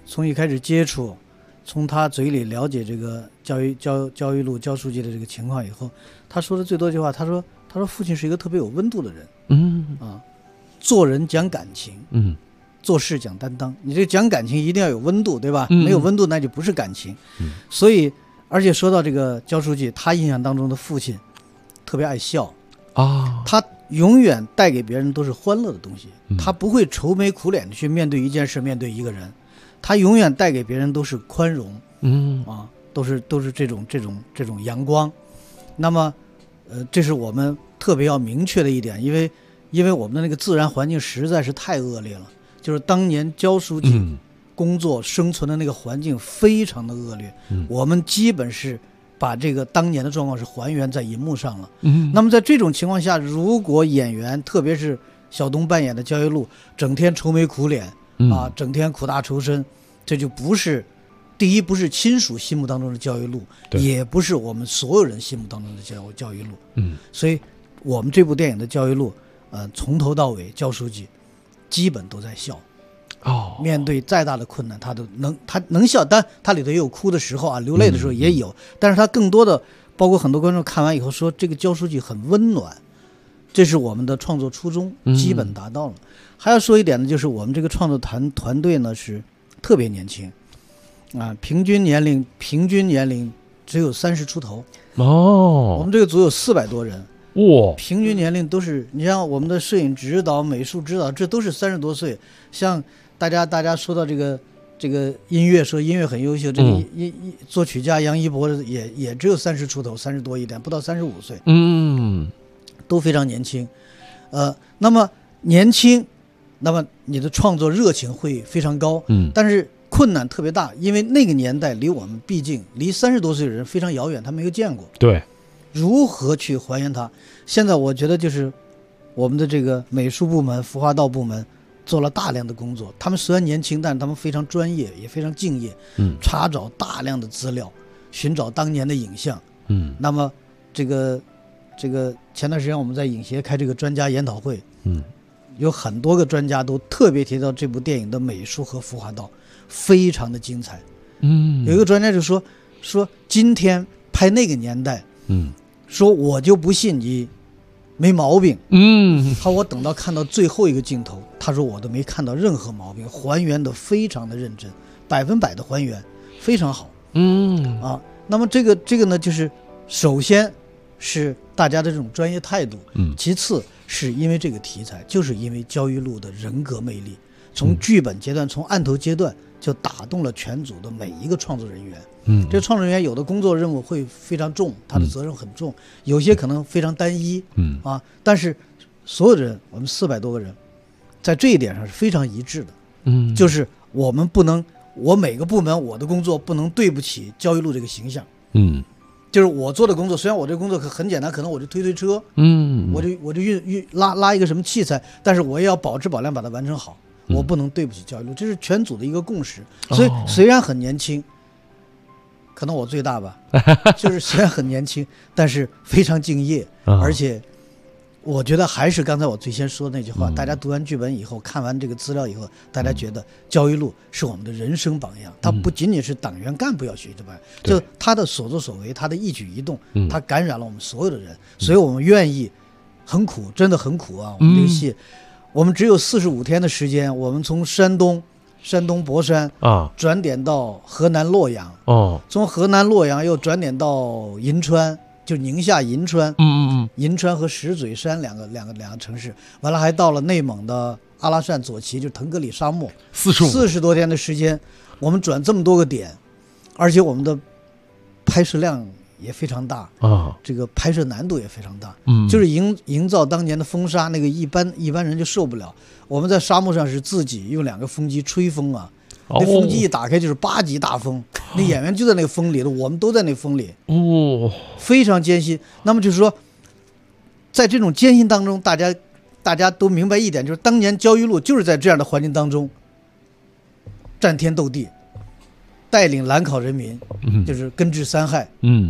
从一开始接触，从他嘴里了解这个焦裕禄焦书记的这个情况以后，他说的最多一句话，他说父亲是一个特别有温度的人，做人讲感情，做事讲担当。你这讲感情一定要有温度，对吧？没有温度那就不是感情。所以，而且说到这个焦书记，他印象当中的父亲特别爱笑啊，他永远带给别人都是欢乐的东西，他不会愁眉苦脸的去面对一件事，面对一个人，他永远带给别人都是宽容，都是这种阳光。那么，这是我们特别要明确的一点，因为我们的那个自然环境实在是太恶劣了。就是当年焦书记工作生存的那个环境非常的恶劣，我们基本是把这个当年的状况是还原在银幕上了。那么在这种情况下，如果演员特别是小东扮演的焦裕禄整天愁眉苦脸整天苦大仇深，这就不是第一，不是亲属心目当中的焦裕禄，也不是我们所有人心目当中的焦裕禄。所以我们这部电影的焦裕禄从头到尾焦书记基本都在笑，面对再大的困难他能笑，但他里头也有哭的时候流泪的时候也有，但是他更多的，包括很多观众看完以后说这个焦书记很温暖，这是我们的创作初衷基本达到了。还要说一点呢，就是我们这个创作团队呢是特别年轻平均年龄只有30出头我们这个组有400多人平均年龄都是，你像我们的摄影指导、美术指导，这都是30多岁。像大家说到这个音乐，说音乐很优秀，这个作曲家杨一博也只有30出头，30多一点，不到35岁，都非常年轻。那么年轻，那么你的创作热情会非常高，但是困难特别大，因为那个年代离我们毕竟离30多岁的人非常遥远，他没有见过。 对。 如何去还原它？现在我觉得就是我们的这个美术部门、服化道部门做了大量的工作。他们虽然年轻，但是他们非常专业，也非常敬业。查找大量的资料，寻找当年的影像。那么这个前段时间我们在影协开这个专家研讨会，有很多个专家都特别提到这部电影的美术和服化道非常的精彩。有一个专家就说今天拍那个年代，说我就不信你没毛病。我等到看到最后一个镜头，他说我都没看到任何毛病，还原的非常的认真，100%的还原，非常好。那么这个呢，就是首先是大家的这种专业态度，其次是因为这个题材，就是因为焦裕禄的人格魅力，从剧本阶段，从案头阶段就打动了全组的每一个创作人员。这创作人员有的工作任务会非常重，他的责任很重，有些可能非常单一，但是所有的人，我们400多个人，在这一点上是非常一致的。就是我们不能，我每个部门我的工作不能对不起焦裕禄这个形象。就是我做的工作，虽然我这个工作很简单，可能我就推车，我就拉一个什么器材，但是我也要保质保量把它完成好，我不能对不起焦裕禄，这是全组的一个共识。所以虽然很年轻。可能我最大吧，就是虽然很年轻，但是非常敬业，而且我觉得还是刚才我最先说的那句话，大家读完剧本以后，看完这个资料以后，大家觉得焦裕禄是我们的人生榜样，他不仅仅是党员干部要学习的榜样，就他的所作所为，他的一举一动，他感染了我们所有的人，所以我们愿意，很苦，真的很苦啊！我们这个戏，我们只有45天的时间，我们从山东博山转点到河南洛阳，从河南洛阳又转点到银川，就宁夏银川，银川和石嘴山两个城市，完了还到了内蒙的阿拉善左旗，就是腾格里沙漠，40多天的时间，我们转这么多个点，而且我们的拍摄量也非常大这个拍摄难度也非常大，就是营造当年的风沙，那个一般人就受不了。我们在沙漠上是自己用2个风机吹风那风机一打开就是8级大风，那演员就在那个风里的，我们都在那风里，非常艰辛。那么就是说，在这种艰辛当中，大家都明白一点，就是当年焦裕禄就是在这样的环境当中战天斗地，带领兰考人民，就是根治3害。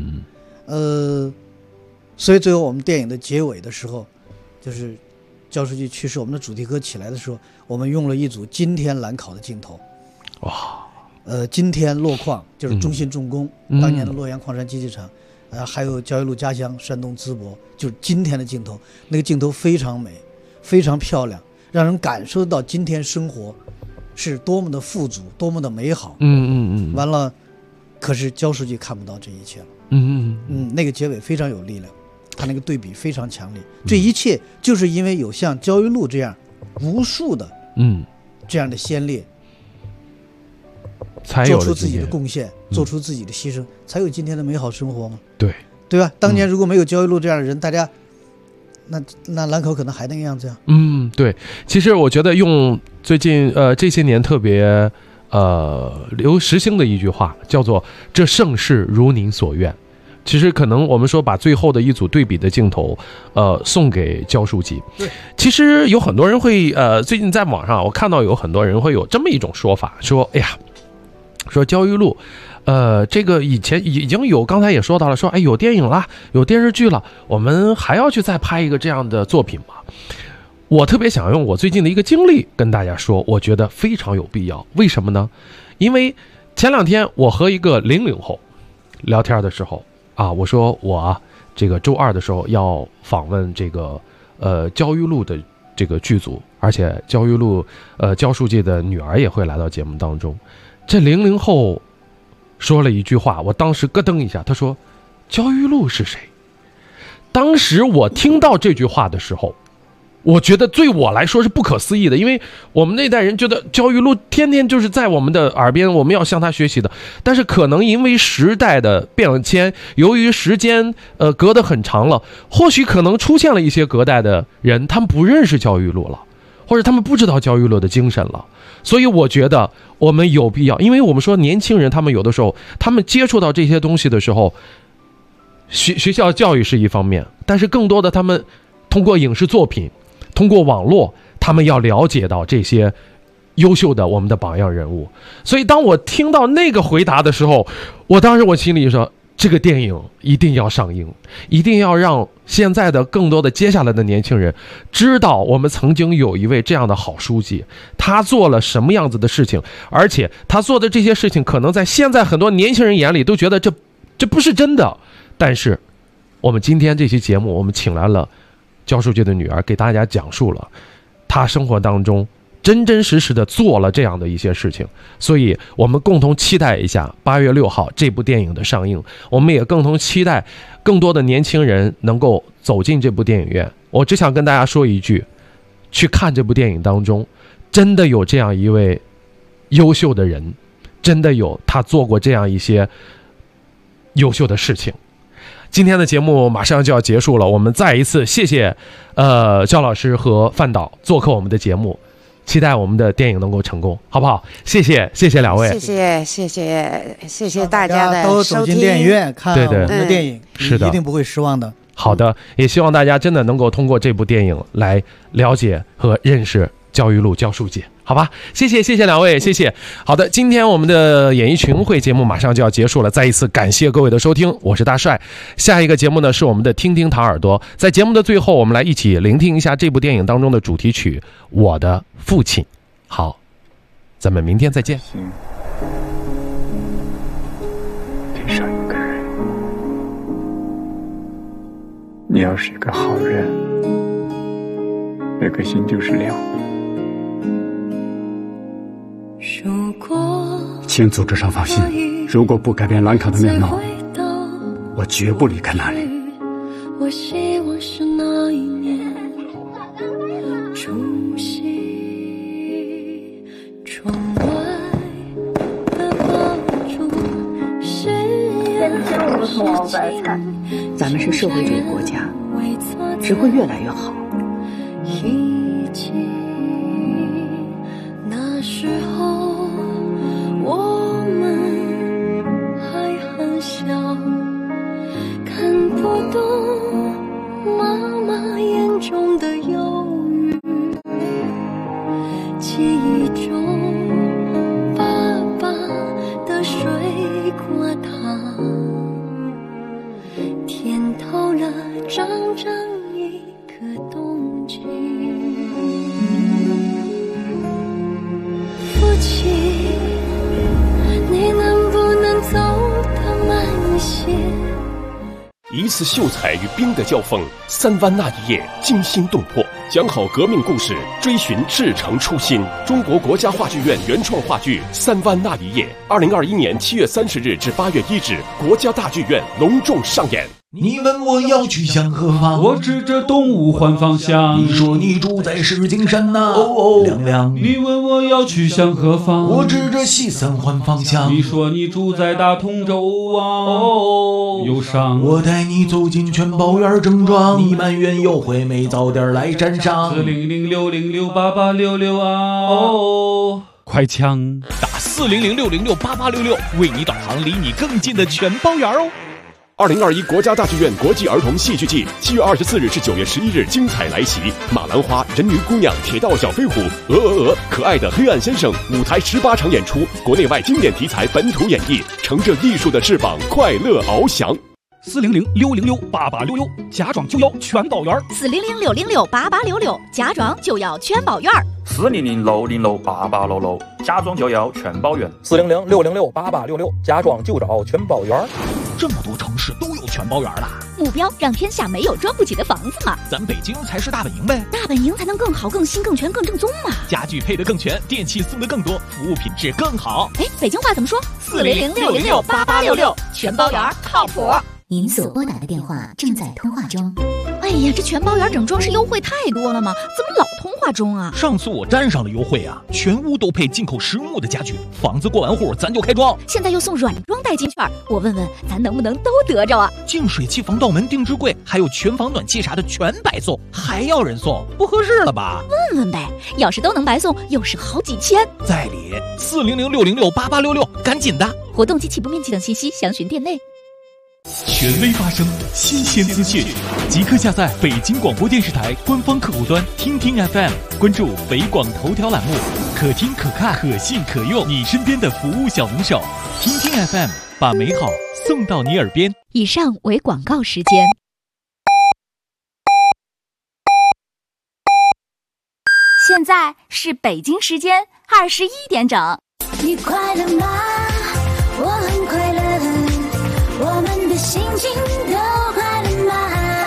所以最后我们电影的结尾的时候，就是焦书记去世，我们的主题歌起来的时候，我们用了一组今天兰考的镜头。 今天洛矿就是中信重工，当年的洛阳矿山机器厂，还有焦裕禄家乡山东淄博，就是今天的镜头，那个镜头非常美，非常漂亮，让人感受到今天生活是多么的富足，多么的美好。完了，可是焦书记看不到这一切了。那个结尾非常有力量，他那个对比非常强烈。这一切就是因为有像焦裕禄这样无数的这样的先烈。 才有做出自己的贡献，做出自己的牺牲，才有今天的美好生活吗？ 对吧？当年如果没有焦裕禄这样的人，大家那兰口可能还那个样子呀。 对。其实我觉得用最近这些年特别时兴的一句话叫做"这盛世如您所愿"。其实可能我们说把最后的一组对比的镜头送给焦书记。其实有很多人会最近在网上我看到有很多人会有这么一种说法，说哎呀。说焦裕禄，这个以前已经有，刚才也说到了，说哎有电影了，有电视剧了，我们还要去再拍一个这样的作品吗？我特别想用我最近的一个经历跟大家说，我觉得非常有必要。为什么呢？因为前2天我和一个00后聊天的时候啊，我说我这个周2的时候要访问这个焦裕禄的这个剧组，而且焦裕禄焦书记的女儿也会来到节目当中。这00后说了一句话，我当时咯噔一下，他说焦裕禄是谁？当时我听到这句话的时候，我觉得对我来说是不可思议的，因为我们那代人觉得焦裕禄天天就是在我们的耳边，我们要向他学习的。但是可能因为时代的变迁，由于时间隔得很长了，或许可能出现了一些隔代的人，他们不认识焦裕禄了，或者他们不知道焦裕禄的精神了。所以我觉得我们有必要，因为我们说年轻人他们有的时候他们接触到这些东西的时候，学校教育是一方面，但是更多的他们通过影视作品，通过网络，他们要了解到这些优秀的我们的榜样人物。所以当我听到那个回答的时候，当时我心里说这个电影一定要上映，一定要让现在的更多的接下来的年轻人知道我们曾经有一位这样的好书记，他做了什么样子的事情，而且他做的这些事情可能在现在很多年轻人眼里都觉得这不是真的。但是我们今天这期节目我们请来了焦书记的女儿，给大家讲述了他生活当中真真实实的做了这样的一些事情。所以我们共同期待一下8月6号这部电影的上映，我们也共同期待更多的年轻人能够走进这部电影院。我只想跟大家说一句，去看这部电影当中真的有这样一位优秀的人，真的有他做过这样一些优秀的事情。今天的节目马上就要结束了，我们再一次谢谢焦老师和范导做客我们的节目，期待我们的电影能够成功，好不好？谢谢两位， 谢谢大家的都走进电影院看我们的电影， 是的， 一定不会失望的。 好的，也希望大家真的能够通过这部电影来了解和认识焦裕禄焦书记，好吧？谢谢两位，谢谢。好的，今天我们的演艺群会节目马上就要结束了，再一次感谢各位的收听，我是大帅。下一个节目呢是我们的听听唐耳朵，在节目的最后，我们来一起聆听一下这部电影当中的主题曲《我的父亲》。好，咱们明天再见。 天上有个人，你要是一个好人，那颗心就是亮。请组织上放心，如果不改变兰卡的面貌，我绝不离开那里。 我希望是那一年除夕，窗外的爆竹是我不同往白菜，咱们是社会主义国家，只会越来越好。 一起那时候我们还很小，看不懂妈妈眼中的忧郁，记忆中爸爸的水果糖，甜透了整整一个冬季。父亲一次秀才与兵的交锋，三湾那一夜惊心动魄，讲好革命故事，追寻至诚初心。中国国家话剧院原创话剧《三湾那一夜》，2021年7月30日至8月1日，国家大剧院隆重上演。 你问我要去向何方， 我指着东吴换方向。 你说你住在石景山呐，亮亮。 你问我要去向何方， 我指着西三环方向。 你说你住在大同州啊，忧伤。 我带你走进全宝园正庄，你埋怨有回没早点来沾上。 40060688866啊，快枪打40060688866，为你导航离你更近的全宝园哦。 2021国家大剧院国际儿童戏剧季7月24日至9月11日精彩来袭，马兰花、人鱼姑娘、铁道小飞虎、可爱的黑暗先生，舞台18场演出，国内外经典题材本土演绎，乘着艺术的翅膀，快乐翱翔。 40060688866，家装就要全宝园。 40060688866，家装就要全宝园。 40060688866，家装就要全宝园。 40060668866，家装就找全宝园。 这么多城市都有全宝园了， 目标让天下没有装不起的房子嘛。 咱北京才是大本营呗， 大本营才能更好、更新、更全、更正宗嘛。 家具配得更全，电器送得更多，服务品质更好。 哎，北京话怎么说？40060688866，全宝园靠谱。 您所拨打的电话正在通话中。 哎呀，这全宝园整装饰优惠太多了吗？怎么老通话中啊？ 上次我沾上了优惠啊，全屋都配进口实木的家具，房子过完户咱就开装。 现在又送软装代金券，我问问咱能不能都得着啊？ 净水器、防盗门、定制柜，还有全房暖气啥的全白送，还要人送，不合适了吧？ 问问呗，要是都能白送，又是好几千。 在理，40060688866，赶紧的！ 活动及起步面积等信息详询店内。 权威发声，新鲜资讯，即刻下载北京广播电视台官方客户端听听 FM， 关注北广头条栏目，可听可看可信可用，你身边的服务小能手。听听 FM， 把美好送到你耳边。 以上为广告时间。 现在是北京时间21点整。 你快乐吗？我很快乐。我们的心情都快乐吗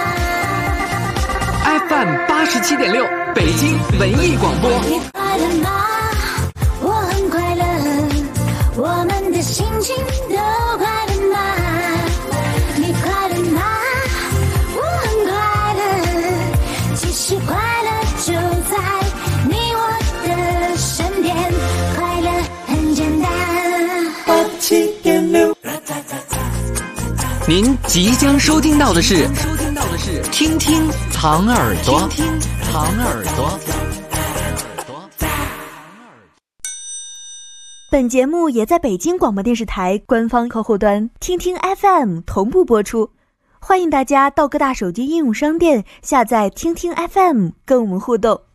？FM 87.6，北京文艺广播。 你快乐吗？我很快乐。我们的心情都快乐吗？你快乐吗？我很快乐。其实快乐就在你我的身边，快乐很简单。87.6。 您即将收听到的是听听藏耳朵，藏耳朵。 本节目也在北京广播电视台官方客户端听听 FM 同步播出，欢迎大家到各大手机应用商店下载听听 FM 跟我们互动。